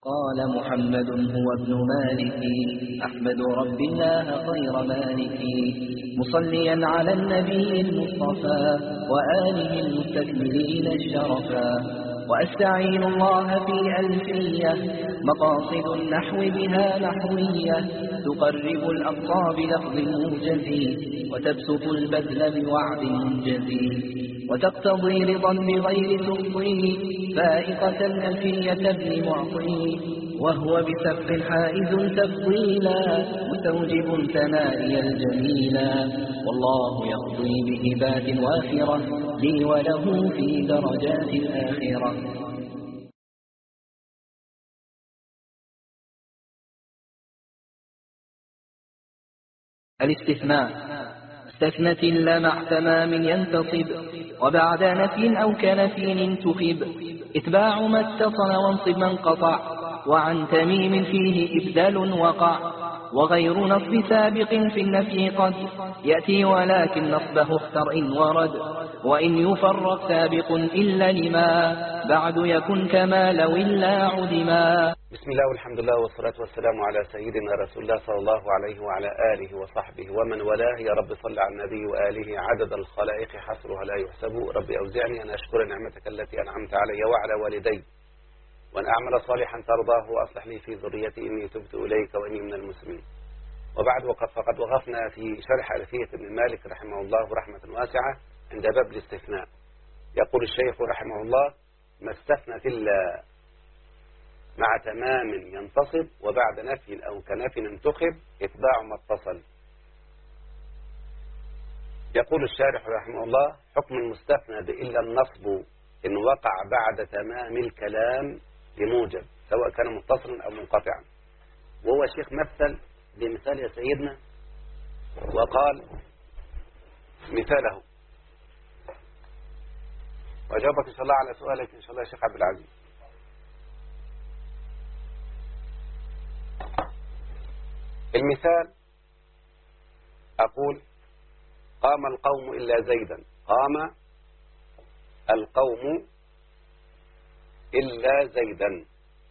قال محمد هو ابن مالك أحمد رب الله خير مالك مصليا على النبي المصطفى وآله المستكملين الشرفا وأستعين الله في ألفية مقاصد النحو بها نحوية تقرب الأقصى بلفظ موجز وتبسط البذل بوعد منجز وتقتضي رضا بغير تفضي فائقة ألفية ابن معطي وهو بسبق حائز تفضيلا مستوجب ثنائي الجميلا والله يقضي بهبات وافرة لي وله في درجات الآخرة. الاستثناء استثنت إلا مع تمام ينتصب وبعد نفي أو كنفي انتخب اتباع ما اتصل وانصب من قطع وعن تميم فيه إبدال وقع وغير نصب سابق في النفي قد يأتي ولكن نصبه اختر إن ورد وإن يفرق سابق إلا لما بعد يكن كما لو إلا عدما. بسم الله والحمد لله والصلاة والسلام على سيدنا رسول الله صلى الله عليه وعلى آله وصحبه ومن والاه. يا رب صل على النبي وآله عدد الخلائق حصرها لا يحسب. رب أوزعني أن أشكر نعمتك التي أنعمت علي وعلى والدي وأن أعمل صالحا ترضاه وأصلح لي في ذريتي إني تبت إليك وإني من المسلمين. وبعد فقد وقفنا في شرح ألفية ابن مالك رحمه الله رحمة واسعة عند باب الاستثناء. يقول الشيخ رحمه الله: ما استثنت إلا مع تمام ينتصب وبعد نفي أو كنفي انتخب اتباع ما اتصل. يقول الشارح رحمه الله: حكم المستثنى بإلا النصب إن وقع بعد تمام الكلام لموجب سواء كان متصلا أو منقطعا. وهو الشيخ مثل بمثال يا سيدنا وقال مثاله، وأجابك إن شاء الله على سؤالك إن شاء الله يا شيخ عبد العزيز. المثال أقول: قام القوم إلا زيدا. قام القوم إلا زيدا.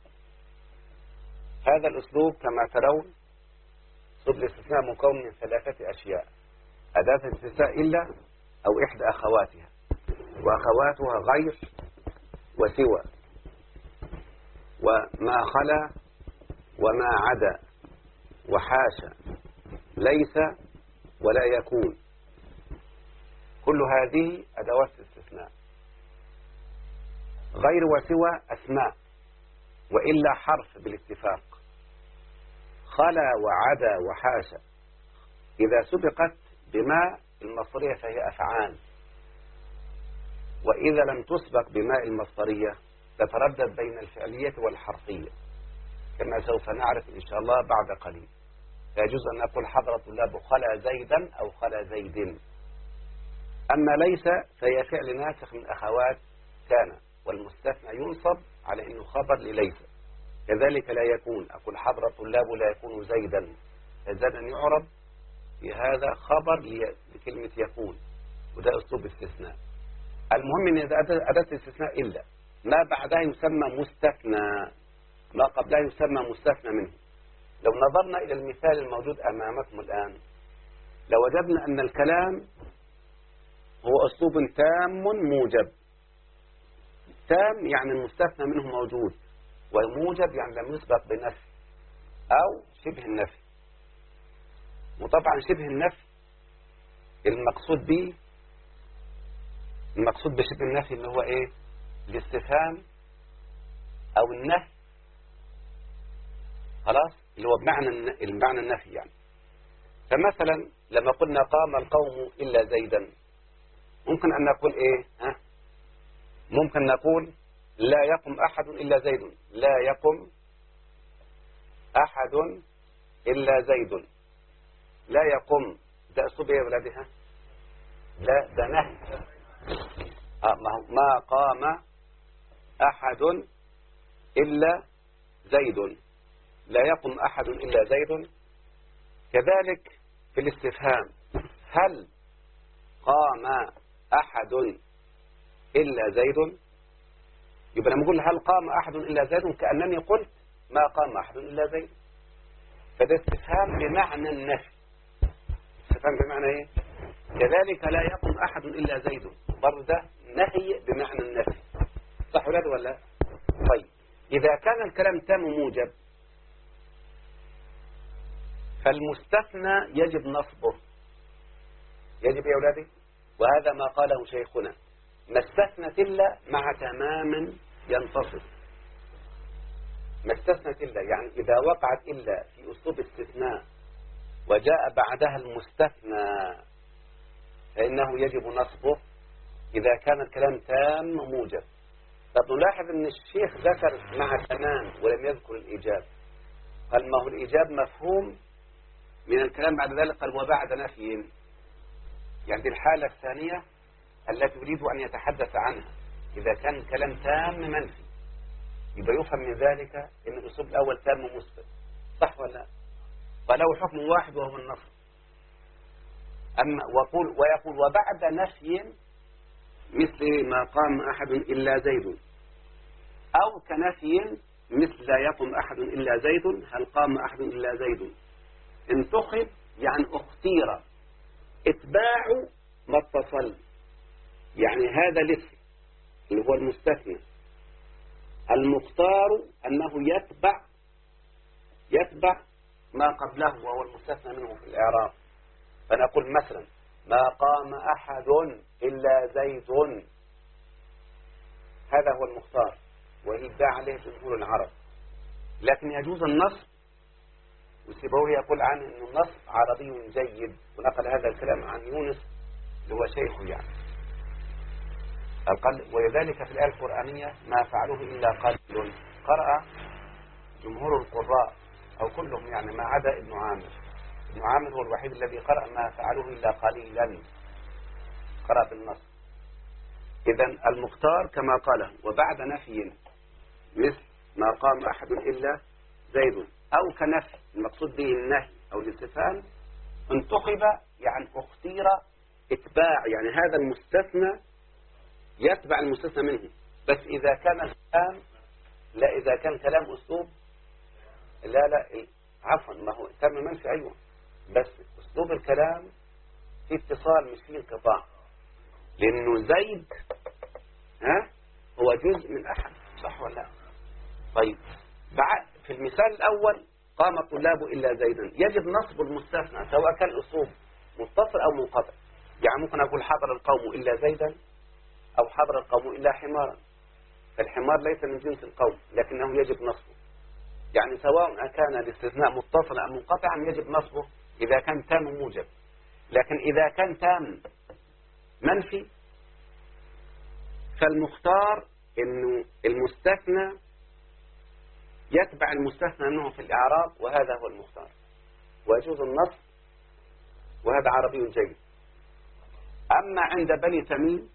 هذا الأسلوب كما ترون أسلوب الاستثناء مكون من ثلاثة أشياء: أداة الاستثناء إلا أو إحدى أخواتها، وأخواتها غير وسوى وما خلا وما عدا وحاشا ليس ولا يكون. كل هذه أدوات الاستثناء. غير وسوى أسماء وإلا حرف بالاتفاق. خلا وعدا وحاشا إذا سبقت بماء المصدرية فهي أفعال، وإذا لم تسبق بماء المصدرية تتردد بين الفعلية والحرفية كما سوف نعرف إن شاء الله بعد قليل. فيجوز أن نقول حضر طلاب خلا زيدا أو خلا زيد. أما ليس فهي فعل ناسخ من أخوات كان، والمستثنى ينصب على أنه خبر لليس. كذلك لا يكون، أقول حضر طلاب لا يكون زيدا، فزيدا يعرب في هذا خبر لكلمة يكون، وده أسلوب استثناء. المهم أن أداة الاستثناء إلا ما بعدها يسمى مستثنى، ما قبلها يسمى مستثنى منه. لو نظرنا إلى المثال الموجود أمامكم الآن لوجدنا أن الكلام هو أسلوب تام موجب. تام يعني المستثنى منه موجود، وموجب يعني لم يسبق بنفي أو شبه النفي. وطبعا شبه النفي المقصود بشبه النفي اللي هو إيه؟ الاستفهام أو النفي، خلاص، اللي هو بمعنى النفي يعني. فمثلا لما قلنا قام القوم إلا زيدا ممكن أن نقول إيه؟ ممكن نقول لا يقم أحد إلا زيد. لا يقم أحد إلا زيد. لا يقم ده أسلوب إيه يا ولادي؟ لا ده نهي. ما قام أحد إلا زيد. لا يقم أحد إلا زيد. كذلك في الاستفهام: هل قام أحد إلا زيد؟ يبقى لما نقول هل قام أحد إلا زيد كأنني قلت ما قام أحد إلا زيد. فده استفهام بمعنى النفي. استفهام بمعنى إيه؟ كذلك لا يقوم أحد إلا زيد، برضه ده نهي بمعنى النفي. صح ولا لا؟ طيب إذا كان الكلام تام موجب فالمستثنى يجب نصبه. يجب يا أولادي، وهذا ما قاله شيخنا: ما استثنت إلا مع تمام ينتصب. ما استثنت إلا يعني إذا وقعت إلا في أسلوب استثناء وجاء بعدها المستثنى فإنه يجب نصبه إذا كان الكلام تام موجب. طب نلاحظ أن الشيخ ذكر مع تمام ولم يذكر الإيجاب. قال ما هو الإيجاب مفهوم من الكلام بعد ذلك. قال وبعد نفي، يعني دي الحالة الثانية التي يريد أن يتحدث عنها. إذا كان الكلام تام منفي يبقى يفهم من ذلك أن الأسلوب الأول تام مثبت. صح ولا لا؟ وله حكم واحد وهو النصب. أما ويقول وبعد نفي مثل ما قام أحد إلا زيد، أو كنفي مثل لا يقم أحد إلا زيد هل قام أحد إلا زيد. انتخب يعني اختير، اتباع ما اتصل، يعني هذا الاسم اللي هو المستثنى المختار أنه يتبع ما قبله وهو المستثنى منه في الإعراب. فنقول مثلا ما قام أحد إلا زيد، هذا هو المختار ويدعى عليه جمهور العرب. لكن يجوز النصب، والسيبوي يقول عنه أن النصب عربي جيد، ونقل هذا الكلام عن يونس اللي هو شيخه يعني. ولذلك في الآية القرآنية ما فعلوه إلا قليل. قرأ جمهور القراء أو كلهم يعني ما عدا ابن عامر. ابن عامر هو الوحيد الذي قرأ ما فعلوه إلا قليلا، قرأ بالنص. إذن المختار كما قاله وبعد نفي مثل ما قام أحد إلا زيد، أو كنفي المقصود به النهي أو الاستفهام. انتخب يعني اختير اتباع، يعني هذا المستثنى يتبع المستثنى منه. بس إذا كان الكلام إذا كان كلام أسلوب عفوا ما هو تم منفي أيوة، بس أسلوب الكلام في اتصال مش فيه انقطاع، لأنه زيد هو جزء من أحد. صح ولا لا؟ طيب في المثال الأول قام الطلاب إلا زيدا، يجب نصب المستثنى سواء كان الأسلوب متصل أو منقطع. يعني ممكن أقول حضر القوم إلا زيدا أو حضر القوم إلا حمارا، فالحمار ليس من جنس القوم لكنه يجب نصبه. يعني سواء كان الاستثناء متصلا أو منقطعا يجب نصبه إذا كان تام موجب. لكن إذا كان تام منفي فالمختار إنه المستثنى يتبع المستثنى منه في الإعراب، وهذا هو المختار ويجوز النصب، وهذا عربي جيد. أما عند بني تميم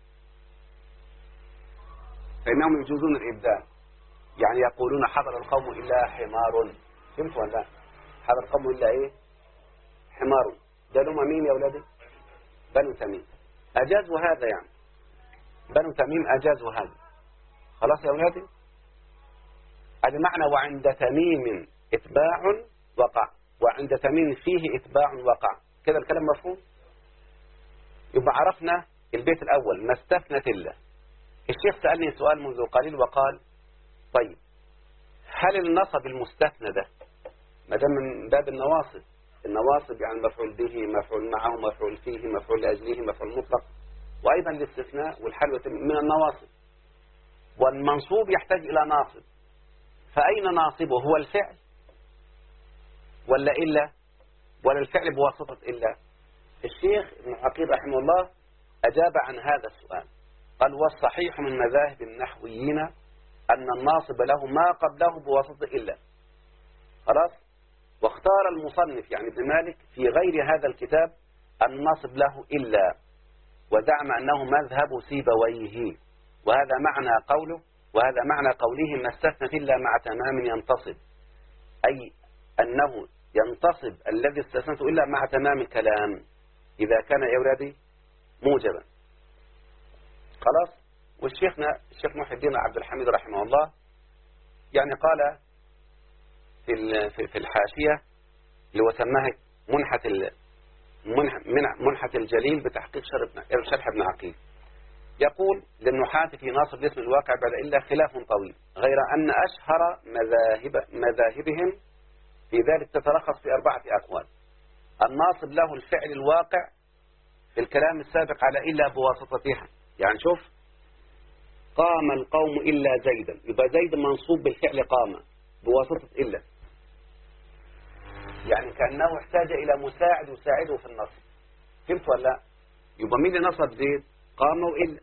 فإنهم يجوزون الإبدال، يعني يقولون حضر القوم إلا حمار. فهمت ولا لا؟ حضر القوم إلا إيه؟ حمار. ده لهم مين يا أولادي؟ بنو تميم أجازوا هذا، يعني بنو تميم أجازوا هذا. خلاص يا أولادي؟ هذا معنى وعند تميم إتباع وقع، وعند تميم فيه إتباع وقع. كده الكلام مفهوم؟ يبقى عرفنا البيت الأول ما استثنت إلا. الشيخ سألني سؤال منذ قليل وقال طيب هل النصب المستثنى ده ما دام من باب النواصب، النواصب يعني مفعول به، مفعول معه، مفعول فيه، مفعول لأجله، مفعول مطلق، وأيضا الاستثناء والحل من النواصب، والمنصوب يحتاج إلى ناصب. فأين ناصبه؟ هو الفعل ولا إلا ولا الفعل بواسطة إلا؟ الشيخ ابن عقيل رحمه الله أجاب عن هذا السؤال، قال والصحيح من مذاهب النحويين أن الناصب له ما قبله بواسطة إلا. خلاص؟ واختار المصنف يعني ابن مالك في غير هذا الكتاب الناصب له إلا، وزعم أنه مذهب سيبويه، وهذا معنى قوله ما استثنت إلا مع تمام ينتصب، أي أنه ينتصب الذي استثنته إلا مع تمام الكلام إذا كان يا أولادي موجبا. خلاص؟ والشيخ محي الدين عبد الحميد رحمه الله يعني قال في الحاشية اللي هو سماها منحة الجليل بتحقيق شرح ابن عقيل. يقول للنحاة في ناصب الاسم الواقع بعد إلا خلاف طويل، غير أن أشهر مذاهبهم في ذلك تتلخص في 4 أقوال. الناصب له الفعل الواقع في الكلام السابق على إلا بواسطتها. يعني شوف، قام القوم إلا زيدا، يبقى زيد منصوب بالفعل قام بواسطة إلا، يعني كأنه احتاج إلى مساعد يساعده في النصب. فهمت ولا لا؟ يبقى مين اللي نصب زيد؟ قام وإلا.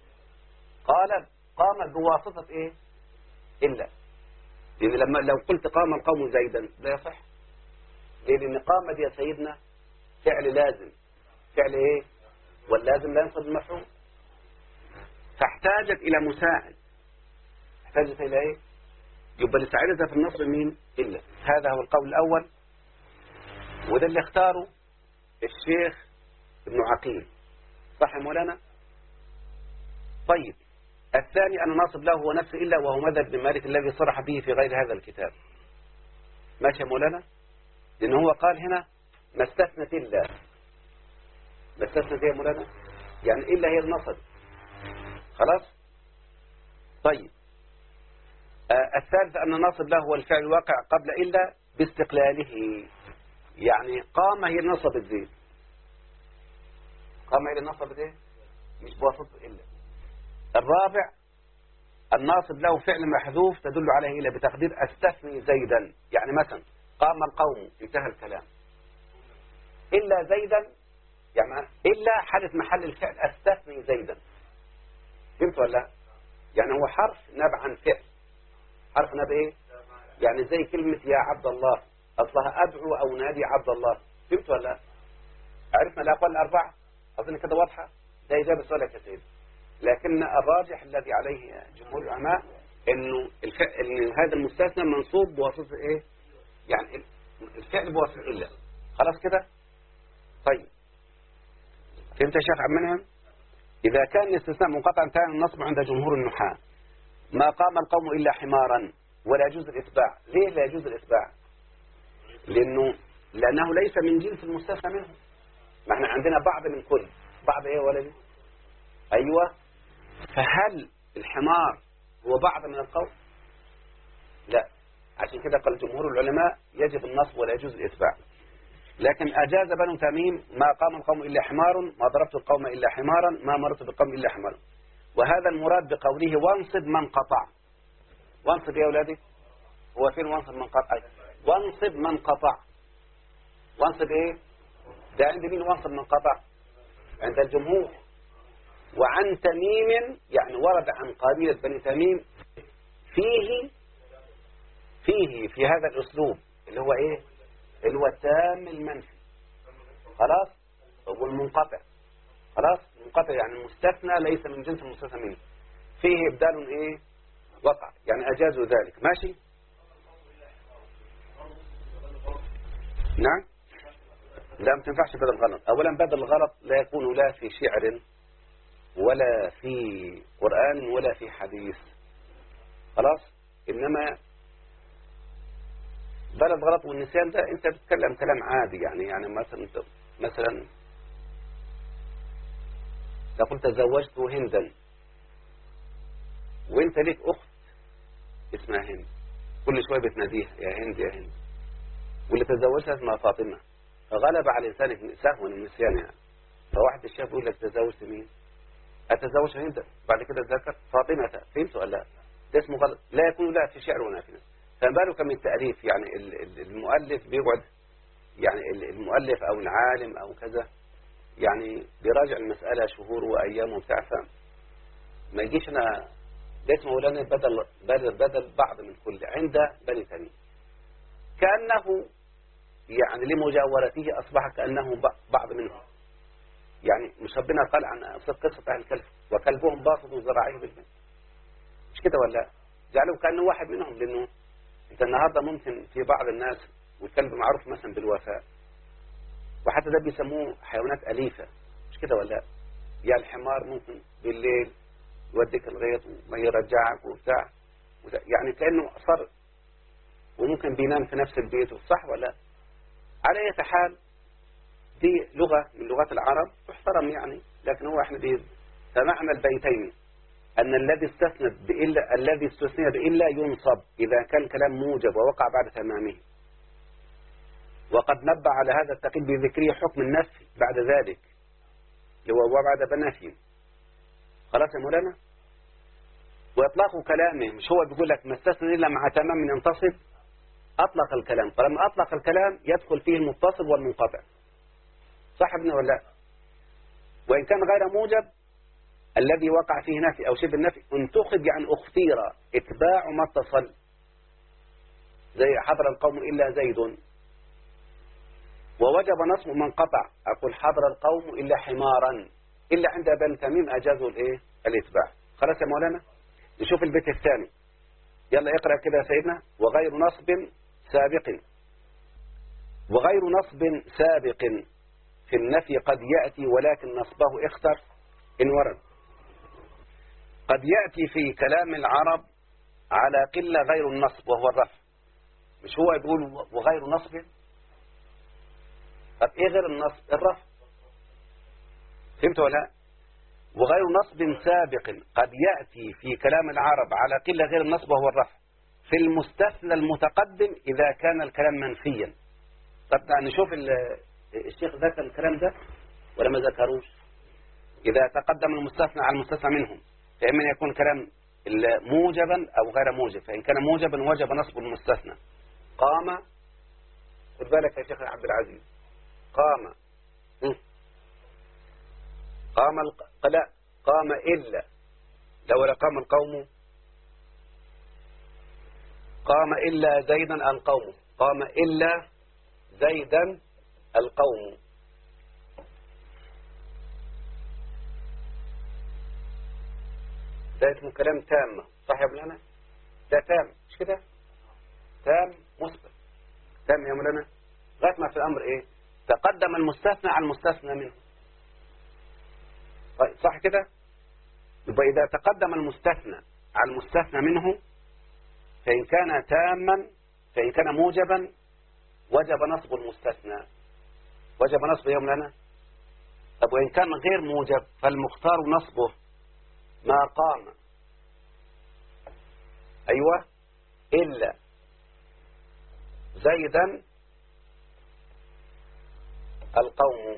قام بواسطة إيه؟ إلا. لأن لو قلت قام القوم زيدا لا يصح. لأن قام دي يا سيدنا فعل لازم. فعل إيه؟ واللازم لا ينصب المفعول. فاحتاجت إلى مساعد. احتاجت إلى إيه؟ يبقى اللي ساعدتها في النصب مين؟ إلا. هذا هو القول الأول، وده اللي اختاره الشيخ ابن عقيل. صح يا مولانا؟ طيب، الثاني أن نصب له هو نفس إلا، وهو مذهب ابن مالك الذي صرح به في غير هذا الكتاب. ماشي يا مولانا؟ لأن هو قال هنا ما استثنت إلا. ما استثنت يا مولانا؟ يعني إلا هي النصب. خلاص؟ طيب، الثالث أن نصب له هو الفعل الواقع قبل إلا باستقلاله. يعني قام هي النصب الزيد. قام هي النصب الزيد مش بواسطة إلا. الرابع الناصب له فعل محذوف تدل عليه إلا بتقدير استثني زيدا. يعني مثلا قام القوم انتهى الكلام، إلا زيدا، يعني إلا حدث محل الفعل استثني زيدا. فهمت ولا لا؟ يعني هو حرف ناب عن فعل. حرف ناب إيه؟ يعني زي كلمة يا عبد الله، أصلها أدعو أو نادي عبد الله. فهمت ولا لا؟ عرفنا الأقوال الأربعة؟ أظن كده واضحة. ده إجابة سؤالك يا سيدي. لكن الراجح الذي عليه جمهور العلماء إن هذا المستثنى منصوب بواسطة إيه؟ يعني الفعل بواسطة إلا. خلاص كده؟ طيب، فهمت يا شيخ عبد المنعم؟ إذا كان الاستثناء منقطعا كان النصب عند جمهور النحاة. ما قام القوم إلا حمارا، ولا يجوز الإتباع. ليه لا يجوز الإتباع؟ لأنه ليس من جنس المستثنى منه. ما احنا عندنا بعض من كل. بعض إيه ولدي؟ أيوة. فهل الحمار هو بعض من القوم؟ لا. عشان كده قال جمهور العلماء يجب النصب ولا يجوز الإتباع. لكن أجاز بنو تميم ما قام القوم إلا حمار، ما ضربت القوم إلا حمارا، ما مررت بالقوم إلا حمارا. وهذا المراد بقوله وانصب من قطع. وانصب يا أولادي، هو فين وانصب من قطع؟ وانصب من قطع. وانصب إيه؟ ده عند مين وانصب من قطع؟ عند الجمهور. وعن تميم، يعني ورد عن قبيلة بني تميم فيه هذا الأسلوب اللي هو إيه؟ اللي هو التام المنفي. خلاص؟ هو المنقطع. خلاص؟ المنقطع يعني المستثنى ليس من جنس المستثنى منه. فيه إبدال إيه؟ وقع. يعني أجازوا ذلك. ماشي؟ نعم؟ لا، ما تنفعش بدل الغلط. أولا بدل الغلط لا يكون لا في شعر ولا في قرآن ولا في حديث. خلاص؟ إنما بلد غلط والنسيان ده أنت بتتكلم كلام عادي. يعني مثلا لو قلت تزوجت هندا، وانت ليك أخت اسمها هند، كل شوية بتناديها يا هند يا هند، واللي تزوجها اسمها فاطمة، فغلب على لسانك سهوا النسيان. يعني فواحد الشاب يقول لك تزوجت مين؟ أتزوج هند، بعد كده ذكر فاطمة. فهمت ولا لا؟ ده اسمه غلط. لا يكون لا في شعر ولا في نثر. فبالك من التأليف. يعني المؤلف بيقعد، يعني المؤلف أو العالم أو كذا، يعني بيراجع المسألة شهور وأيام وبتاع. ما يجيش أنا ده اسمه لنا بدل بعض من كل عند بني تميم، كأنه يعني لمجاورته أصبح كأنه بعض منهم. يعني مش ربنا قال عن قصة أهل الكهف وكلبهم باسط ذراعيه بالبنت، مش كده ولا؟ جعلوا كأنه واحد منهم. لأنه أنت النهاردة ممكن في بعض الناس والكلب معروف مثلا بالوفاء، وحتى ده بيسموه حيوانات أليفة، مش كده ولا؟ يا الحمار ممكن بالليل يوديك الغيط وما يرجعك وبتاع، يعني كأنه صار وممكن بينام في نفس البيت، صح ولا؟ على أي حال دي لغة من لغات العرب تحترم يعني، لكن هو احنا فمعنى البيتين أن الذي استثني بإلا ينصب إذا كان كلام موجب ووقع بعد تمامه. وقد نبه على هذا التقييد بذكره حكم النفي بعد ذلك وبعد بنفي. خلاص يا مولانا؟ وإطلاق كلامه مش هو بيقول لك ما استثنى إلا مع تمام ينتصب، أطلق الكلام، فلما أطلق الكلام يدخل فيه المتصل والمنقطع، صح ابن ولا لا؟ وإن كان غير موجب الذي وقع فيه نفي أو شبه النفي انتخب يعني اختير اتباع ما اتصل، زي حضر القوم إلا زيد، ووجب نصب من قطع، أقول حضر القوم إلا حمارا، إلا عند بني تميم أجازوا الاتباع. خلاص يا مولانا؟ نشوف البيت الثاني، يلا اقرأ كده يا سيدنا. وغير نصب سابق، وغير نصب سابق في النفي قد يأتي ولكن نصبه اختر إن ورد. قد يأتي في كلام العرب على قلة غير النصب وهو الرفع، مش هو يقول وغير نصب؟ طب ايه غير النصب؟ الرفع، فهمت ولا؟ وغير نصب سابق قد يأتي في كلام العرب على قلة غير النصب وهو الرفع في المستثنى المتقدم إذا كان الكلام منفيا. طب نشوف الشيخ ذكر الكلام ده ولا ما ذكروش؟ إذا تقدم المستثنى على المستثنى منهم فإما أن يكون كلام موجبا أو غير موجب، فإن كان موجبا وجب نصب المستثنى. قام، خد بالك يا شيخ عبد العزيز، قام لا قام إلا، لو قام القوم، قام إلا زيدا القوم، قام إلا زيدا القوم. ده اسمه كلام تام، صح يا مولانا؟ ده تام مش كده؟ تام مثبت، تام يا مولانا، لغايه ما في الأمر إيه؟ تقدم المستثنى على المستثنى منه، طيب صح كده؟ يبقى إذا تقدم المستثنى على المستثنى منه فإن كان تاما، فإن كان موجبا وجب نصب المستثنى، وجب نصبه يا مولانا. طب وإن كان غير موجب فالمختار نصبه ما قام، أيوة، إلا زيدا القوم.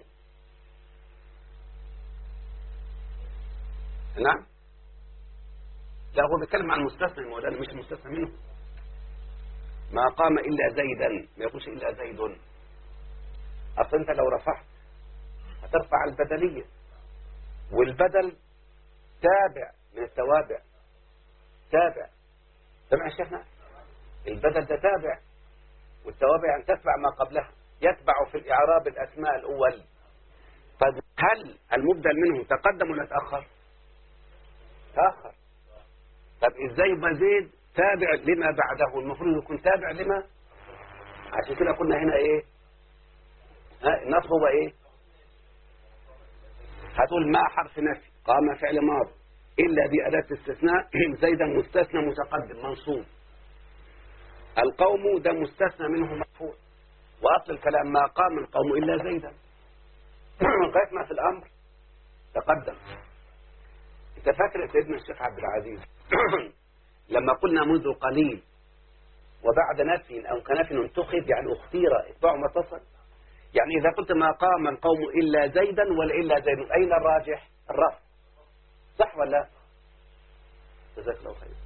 نعم، لا هو بيتكلم عن المستثنى المولانا مش المستثنى منه. ما قام إلا زيدا، ما يقولش إلا زيد. أصلا أنت لو رفعت هترفع البدلية، والبدل تابع من التوابع، تابع، سمع يا شيخنا؟ البدل ده تابع، والتوابع يعني تتبع ما قبلها، يتبع في الإعراب الأسماء الأول. طيب هل المبدل منه تقدم ولا تأخر؟ تأخر. طب إزاي يبقى زيد تابع لما بعده؟ المفروض يكون تابع لما، عشان كده قلنا هنا إيه؟ النصب هو إيه؟ هتقول ما حرف نفي، قام فعل ماضي إلا بأداة استثناء زيدا مستثنى متقدم منصوب، القوم ده مستثنى منه مرفوع، وأصل الكلام ما قام القوم إلا زيدا. لغاية ما في الأمر تقدم. أنت فاكر سيدنا الشيخ عبد العزيز لما قلنا منذ قليل وبعد نفي أو كنفي انتخب يعني اختير اتباع ما اتصل، يعني إذا قلت ما قام القوم إلا زيدا ولا إلا زيد، أين الراجح؟ الرفع، صح ولا؟ جزاك الله خير.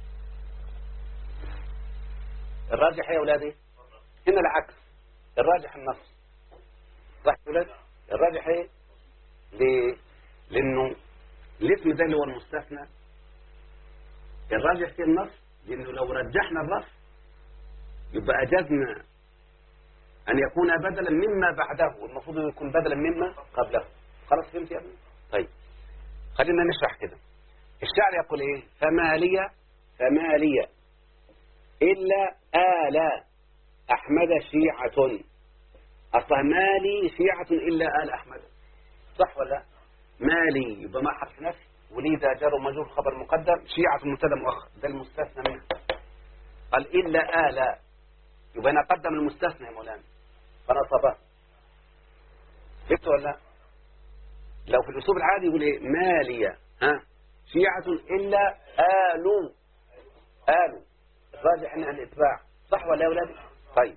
الراجح يا أولادي هنا العكس، الراجح النص، صح يا أولاد؟ الراجح إيه؟ ليه؟ لأنه الاسم ده اللي هو المستثنى الراجح في النص، لأنه لو رجحنا الرفع يبقى أجزنا أن يكون بدلا مما بعده، المفروض يكون بدلا مما قبله. خلاص فهمت يا ابني؟ طيب خلينا نشرح كده. الشاعر يقول إيه؟ فما لي إلا آل أحمد شيعة، أصلا ما لي شيعة إلا آل أحمد، صح ولا؟ ما لي يبقى ما حرف نفي، ولذا جار ومجرور خبر مقدم، شيعة مبتدا مؤخر، ده المستثنى منه. قال إلا آل، يبقى أنا قدم المستثنى يا مولانا فنصبه. فهمت ولا لا؟ لو في الأسلوب العادي يقول إيه؟ مالية شيعة إلا آلوا الراجح أنها الإتباع، صح ولا يا أولادي؟ طيب،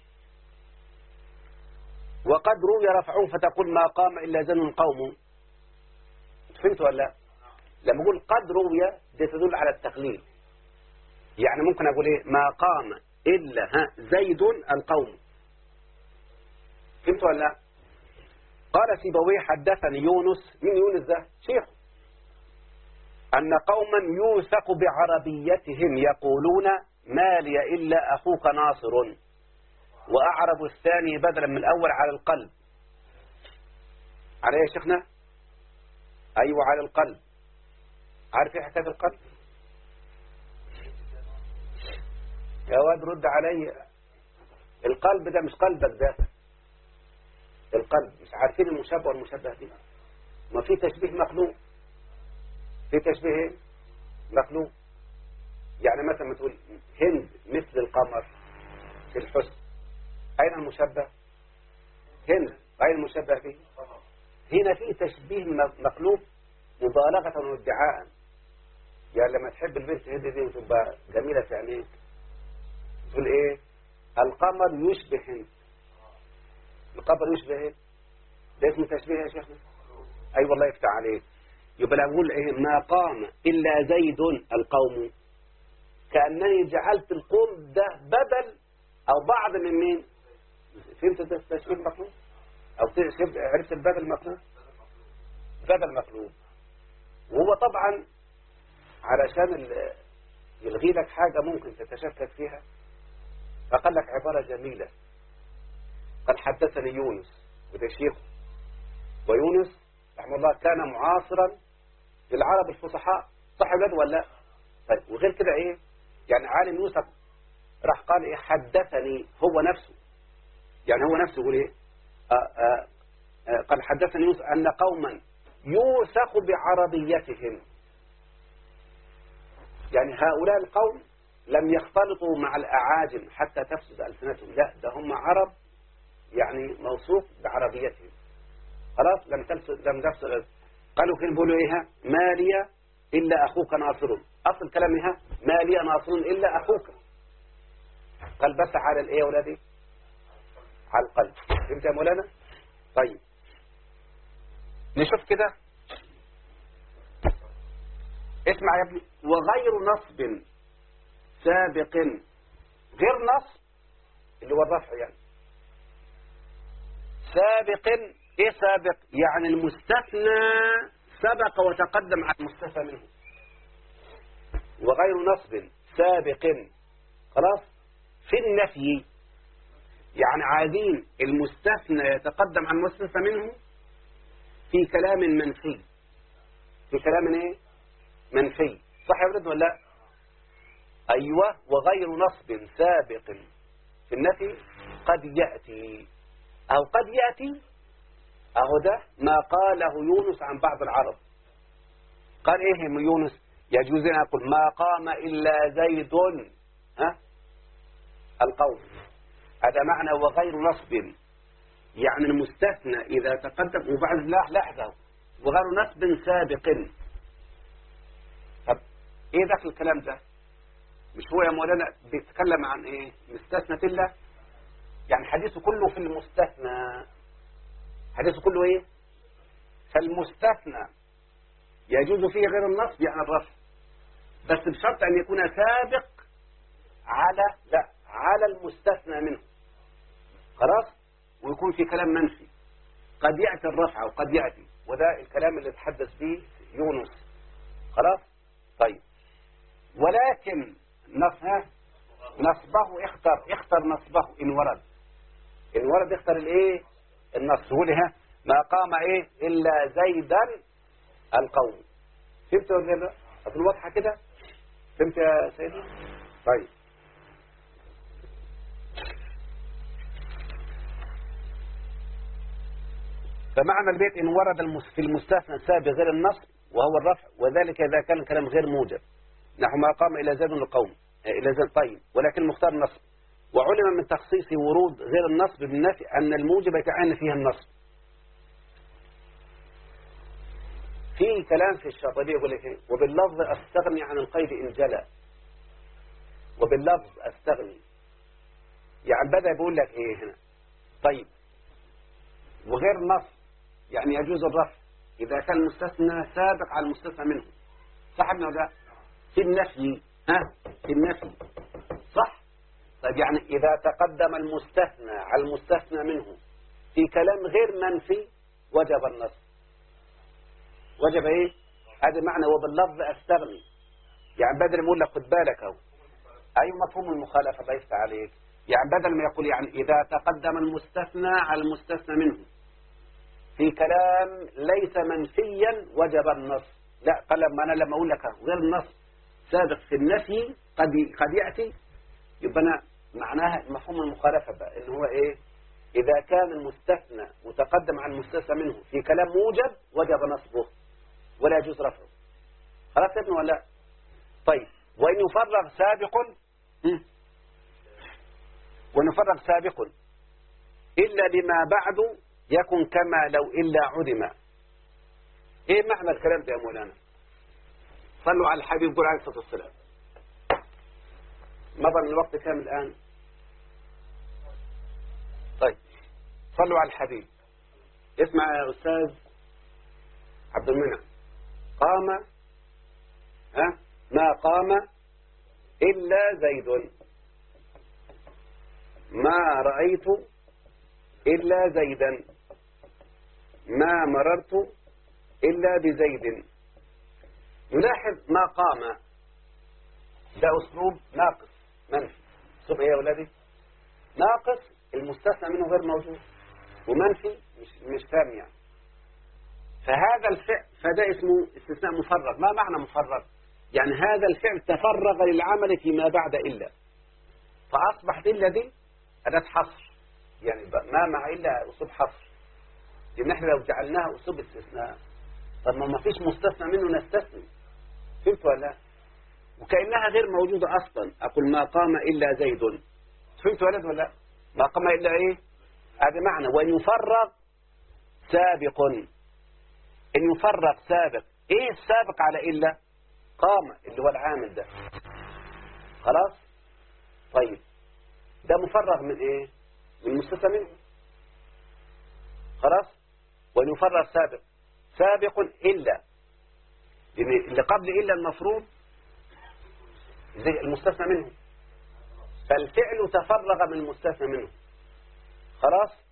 وقد روي رفعوه فتقول ما قام إلا زن قوم. فهمت ولا لا؟ لما أقول قد روي دي تدل على التقليل، يعني ممكن أقول إيه؟ ما قام إلا زيد القوم. فهمت ولا لا؟ قال سيبويه حدثني يونس، من يونس ده شيخ، أن قوما يوثق بعربيتهم يقولون ما لي إلا أخوك ناصر، وأعرب الثاني بدلا من الأول على القلب. على إيه يا شيخنا؟ أيوة على القلب. عارف إيه حكاية القلب؟ يا واد رد علي. القلب ده مش قلبك ده، القلب. مش عارفين المشبه والمشبه دي؟ ما في تشبيه مخلوق، في تشبيه ايه؟ مخلوق. يعني مثلا تقول هند مثل القمر في الحسن، أين المشبه؟ هند. أين المشبه فيه؟ هنا في تشبيه مخلوق مبالغة وادعاء. يعني لما تحب البنت هند دي وتبقى جميلة في عينيك تقول ايه؟ القمر يشبه هند. القمر يشبه ايه؟ ده اسمه تشبيه يا شيخنا. اي والله يفتح عليك. يبقى اقول ايه؟ ما قام الا زيد القوم، كأنني جعلت القوم ده بدل او بعض من مين؟ فهمت التشبيه المطلوب؟ او عرفت البدل المطلوب؟ بدل مطلوب. وهو طبعا علشان يلغي لك حاجة ممكن تتشكك فيها، فقال لك عبارة جميلة. قد حدثني يونس، وده شيخه، ويونس رحمه الله كان معاصرا للعرب الفصحاء، صح بجد ولا لا؟ طيب، وغير كده ايه؟ يعني عالم يوسف راح قال ايه؟ حدثني هو نفسه، يعني هو نفسه يقول ايه؟ قال حدثني يوسف ان قوما يوثق بعربيتهم، يعني هؤلاء القوم لم يختلطوا مع الأعاجم حتى تفسد ألسنتهم، لا ده هم عرب، يعني موثوق بعربيتهم. خلاص لم تفسد. قالوا كانوا بيقولوا ايه؟ ما لي إلا أخوك ناصر. أصل كلامها ما لي ناصر إلا أخوك. قال بس على الايه يا ولادي؟ على القلب. فهمت يا مولانا؟ طيب نشوف كده. اسمع يا ابني. وغير نصب سابق، غير نصب اللي هو الرفع يعني. سابق، ايه سابق؟ يعني المستثنى سبق وتقدم على المستثنى منه. وغير نصب سابق، خلاص. في النفي يعني عايزين المستثنى يتقدم على المستثنى منه في كلام منفي. في كلام ايه؟ منفي، صح يا ولد ولا لا؟ ايوه. وغير نصب سابق في النفي قد يأتي، او قد يأتي، اهو ده ما قاله يونس عن بعض العرب. قال ايه يونس؟ يجوز ان اقول ما قام الا زيد القوم. هذا معنى وغير نصب، يعني المستثنى اذا تقدم. وبعد لاحظه وغير نصب سابق. طب ايه دخل الكلام ده؟ مش هو يا مولانا بيتكلم عن ايه؟ مستثنى الله، يعني حديثه كله في المستثنى. حديثه كله ايه؟ فالمستثنى يجوز فيه غير النصب يعني الرفع، بس بشرط ان يكون سابق على المستثنى منه، خلاص. ويكون في كلام منفي، قد يأتي الرفع وقد يأتي، وده الكلام اللي تحدث به يونس، خلاص. طيب ولكن نصبه اختر نصبه ان ورد اختر الايه؟ النص. هو لها ما قام ايه الا زيدا القوم. فهمت ولا لا؟ اظن واضحه كده. فهمت يا سيدي؟ طيب فمعنى البيت ان ورد في المستثنى سابق غير النصب وهو الرفع، وذلك اذا كان الكلام غير موجب، نحو ما قام الى زيد القوم الى زيد. طيب ولكن مختار النصب وعلم من تخصيص ورود غير النصب بالنفي أن الموجب يتعين فيها النصب. في كلام في الشاطبي يقول لك ايه؟ وباللفظ أستغني عن القيد إن جلى. وباللفظ أستغني يعني بدأ يقول لك ايه هنا؟ طيب وغير النصب يعني يجوز الرفع إذا كان المستثنى سابق على المستثنى منه. صح ابن ولا؟ في النفي في النفي صح. طيب يعني إذا تقدم المستثنى على المستثنى منه في كلام غير منفي وجب النصب. وجب ايه؟ هذا معنى وباللفظ أستغني. يعني بدل ما يقول لك خد بالك اهو أي مفهوم المخالفة الله يفتح عليك. يعني بدل ما يقول يعني إذا تقدم المستثنى على المستثنى منه في كلام ليس منفيا وجب النص. لا قال لما أقول لك غير النص سابق في النفي قد يأتي يبقى أنا معناها مفهوم المخالفة بقى إن هو إيه؟ إذا كان المستثنى متقدم عن المستثنى منه في كلام موجب وجب نصبه ولا يجوز رفعه. خلاص يا ابن ولا؟ طيب وإن يفرغ سابق ونفرغ سابق إلا لما بعد يكن كما لو إلا عدم. إيه معنى الكلام ده يا مولانا؟ صلوا على الحبيب قول عليه الصلاة والسلام. مضى من الوقت كام الآن؟ طيب صلوا على الحبيب. اسمع يا أستاذ عبد المنعم. قام ما قام إلا زيد. ما رأيت إلا زيدا. ما مررت إلا بزيد. نلاحظ ما قام ده أسلوب ناقص منفي. أسلوب إيه يا ولادي؟ ناقص المستثنى منه غير موجود ومنفي مش تام يعني. فهذا الفعل فده اسمه استثناء مفرغ. ما معنى مفرغ؟ يعني هذا الفعل تفرغ للعمل فيما بعد إلا فأصبحت إلا دي أداة حصر. يعني ما مع إلا أسلوب حصر. لأن احنا لو جعلناها أسلوب استثناء طب ما فيش مستثنى منه نستثني. فهمت ولا لا؟ وكأنها غير موجودة أصلا. أقول ما قام إلا زيد. فهمت ولا لا؟ ما قام إلا إيه؟ هذا معنى. وإن يفرغ سابق. إن يفرغ سابق. إيه السابق على إلا؟ قام اللي هو العامل ده. خلاص؟ طيب ده مفرغ من إيه؟ من مستثنى منه. خلاص؟ وإن يفرغ سابق. سابق إلا اللي قبل إلا المفروض زي المستثنى منه فالفعل تفرغ من المستثنى منه. خلاص؟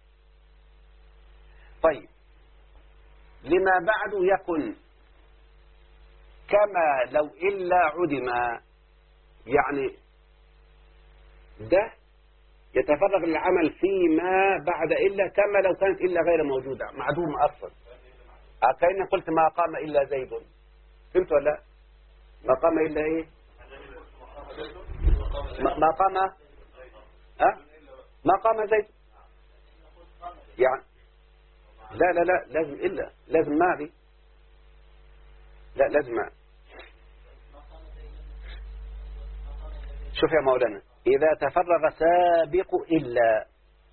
طيب لما بعد يكن كما لو إلا عدم. يعني ده يتفرغ للعمل فيما بعد إلا كما لو كانت إلا غير موجودة معدومة أصلا. كأني قلت ما قام إلا زيد. فهمت ولا لا؟ ما قام إلا إيه؟ ما قام ما قام زيد يعني لا لازم إلا لازم ما دي لا لازم ما. شوف يا مولانا إذا تفرغ سابق إلا.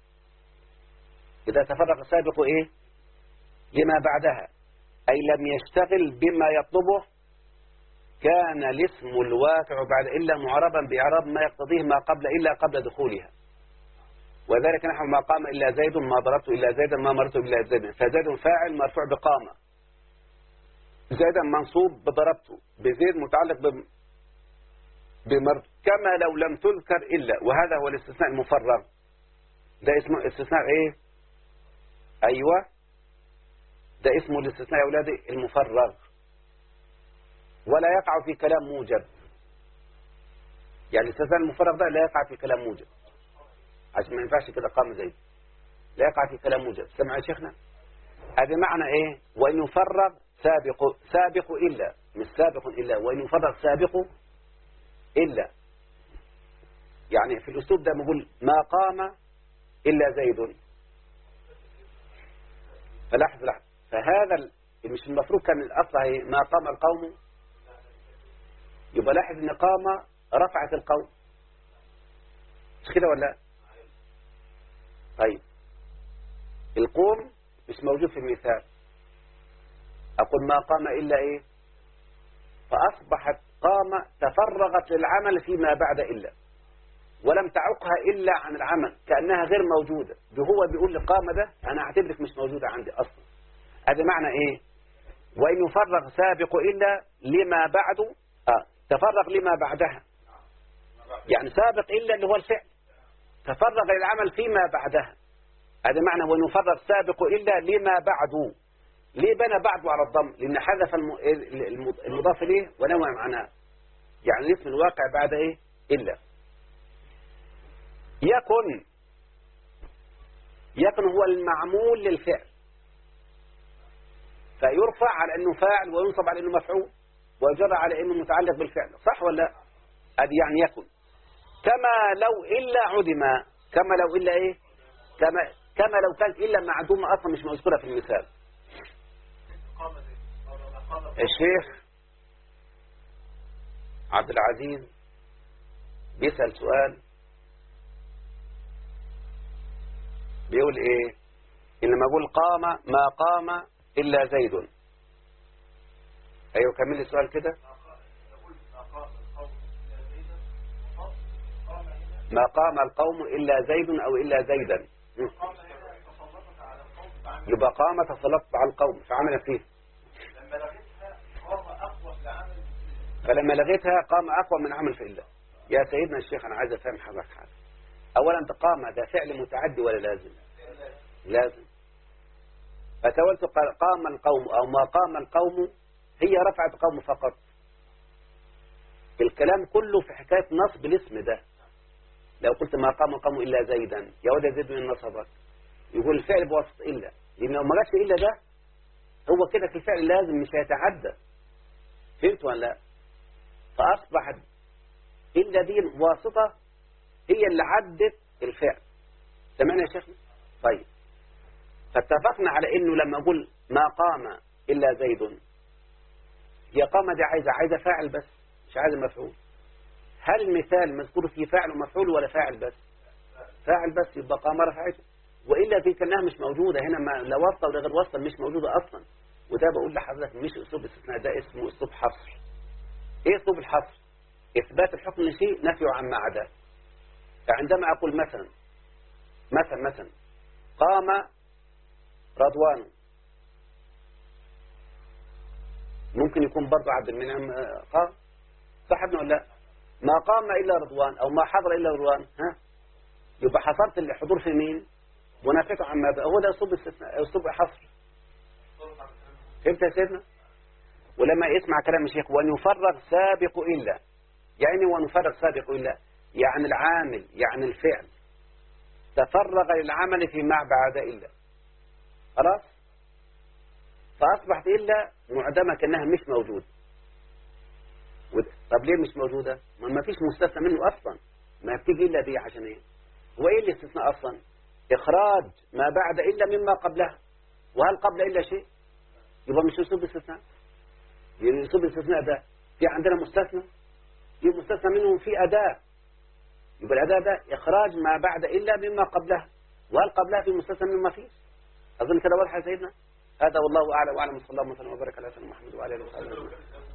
إذا تفرغ سابق إيه؟ لما بعدها أي لم يشتغل بما يطلبه كان الاسم الواقع بعد إلا معربا بإعراب ما يقتضيه ما قبل إلا قبل دخولها. وذلك نحو ما قام إلا زيد ما ضربت إلا زيدا ما مررت إلا زيدا. فزيد فاعل مرفوع بقامة. زيدا منصوب بضربته. بزيد متعلق بمرت كما لو لم تذكر إلا. وهذا هو الاستثناء المفرغ. ده اسمه استثناء إيه؟ أيوة ده اسمه الاستثناء يا أولادي المفرغ. ولا يقع في كلام موجب. يعني الاستثناء المفرغ ده لا يقع في كلام موجب عشان ما ينفعش كده قام زيد. لا يقع في كلام موجب. سمع يا شيخنا؟ هذا معنى إيه؟ وإن يفرغ سابق إلا مش سابق إلا. وإن يفرغ سابق إلا يعني في الأسلوب ده بقول ما قام إلا زيد. فلاحظ فهذا مش المفروض كان الأصل هي ما قام القوم. يبقى لاحظ إن قام رفعت القوم مش كده ولا لا؟ طيب القوم مش موجود في المثال. أقول ما قام إلا إيه؟ فأصبحت قام تفرغت للعمل فيما بعد إلا، ولم تعقها إلا عن العمل كأنها غير موجودة. هو بيقول لي قام ده أنا أعتبرك مش موجودة عندي أصلا. هذا معنى إيه؟ وإن يفرغ سابق إلا لما بعد تفرغ لما بعدها، يعني سابق إلا اللي هو الفعل تفرغ للعمل فيما بعدها. هذا معنى وإن يفرغ سابق إلا لما بعد. ليه بنى بعده على الضم؟ لأن حذف المضاف إليه ونوع معناه، يعني الاسم الواقع بعد إيه؟ إلا. يكن هو المعمول للفعل، فيرفع على أنه فاعل وينصب على أنه مفعول ويجر على أنه متعلق بالفعل، صح ولا لا؟ هذه يعني يكن. كما لو إلا عدم، كما لو إلا إيه؟ كما لو كانت إلا معدومة أصلا مش مذكورة في المثال. الشيخ عبد العزيز بيسأل سؤال، بيقول إيه؟ إنما أقول قام ما قام إلا زيد. أيوة كمل السؤال كده. ما قام القوم إلا زيد أو إلا زيدا. يبقى قام تسلطت على القوم فعمل فيه، فلما لغيتها قام أقوى من عمل في إلا. يا سيدنا الشيخ أنا عايز أفهم حضرتك حاجة. أولا قام ده فعل متعدي ولا لازم؟ لازم. فتولت قام القوم أو ما قام القوم هي رفعت قوم فقط. الكلام كله في حكاية نصب الاسم ده. لو قلت ما قام القوم إلا زيدا يا ولد زيد من نصبك، يقول الفعل بواسطة إلا، لأن لو ما جاش إلا ده هو كده في الفعل لازم مش هيتعدى. فهمت ولا لا؟ فأصبحت إلا دي واسطة هي اللي عدت الفعل. سمعنا يا شيخنا؟ طيب فاتفقنا على إنه لما أقول ما قام إلا زيد، هي قام دي عايزة فاعل بس مش عايزة مفعول. هل المثال مذكور فيه فاعل ومفعول ولا فاعل بس؟ فاعل بس، يبقى قام رفعته. وإلا دي كأنها مش موجودة هنا، ما لا واسطة ولا غير واسطة، مش موجودة أصلا. وده بقول لحضرتك مش أسلوب استثناء، ده اسمه أسلوب حصر. إيه أسلوب الحصر؟ إثبات الحكم لشيء نفيه عما عداه. فعندما أقول مثلا قام رضوان، ممكن يكون برضه عبد المنعم قام، صح ابنه ولا لا؟ ما قام إلا رضوان أو ما حضر إلا رضوان، يبقى حصرت الحضور في مين ونفيته عن ماذا؟ هو ده أسلوب استثناء، أسلوب حصر. فهمت يا سيدنا؟ ولما يسمع كلام الشيخ وأن يفرغ سابق إلا، يعني ونفرغ سابق إلا يعني العامل يعني الفعل تفرغ للعمل فيما بعد إلا، خلاص؟ فأصبحت إلا معدمة كأنها مش موجودة. طب ليه مش موجودة؟ ما فيش مستثنى منه أصلا، ما بتيجي إلا دي عشان إيه؟ هو إيه الاستثناء أصلا؟ إخراج ما بعد إلا مما قبلها، وهل قبل إلا شيء؟ يبقى مش أسلوب استثناء. يعني أسلوب الاستثناء ده في عندنا مستثنى، في مستثنى منه في أداة، يبقى الأداة ده إخراج ما بعد إلا مما قبلها، وهل قبلها في مستثنى مما فيه؟ أظن كده واضح يا سيدنا. هذا والله أعلم وأعلم، صلى الله وسلم وبارك على سيدنا محمد وعلى آله وصحبه.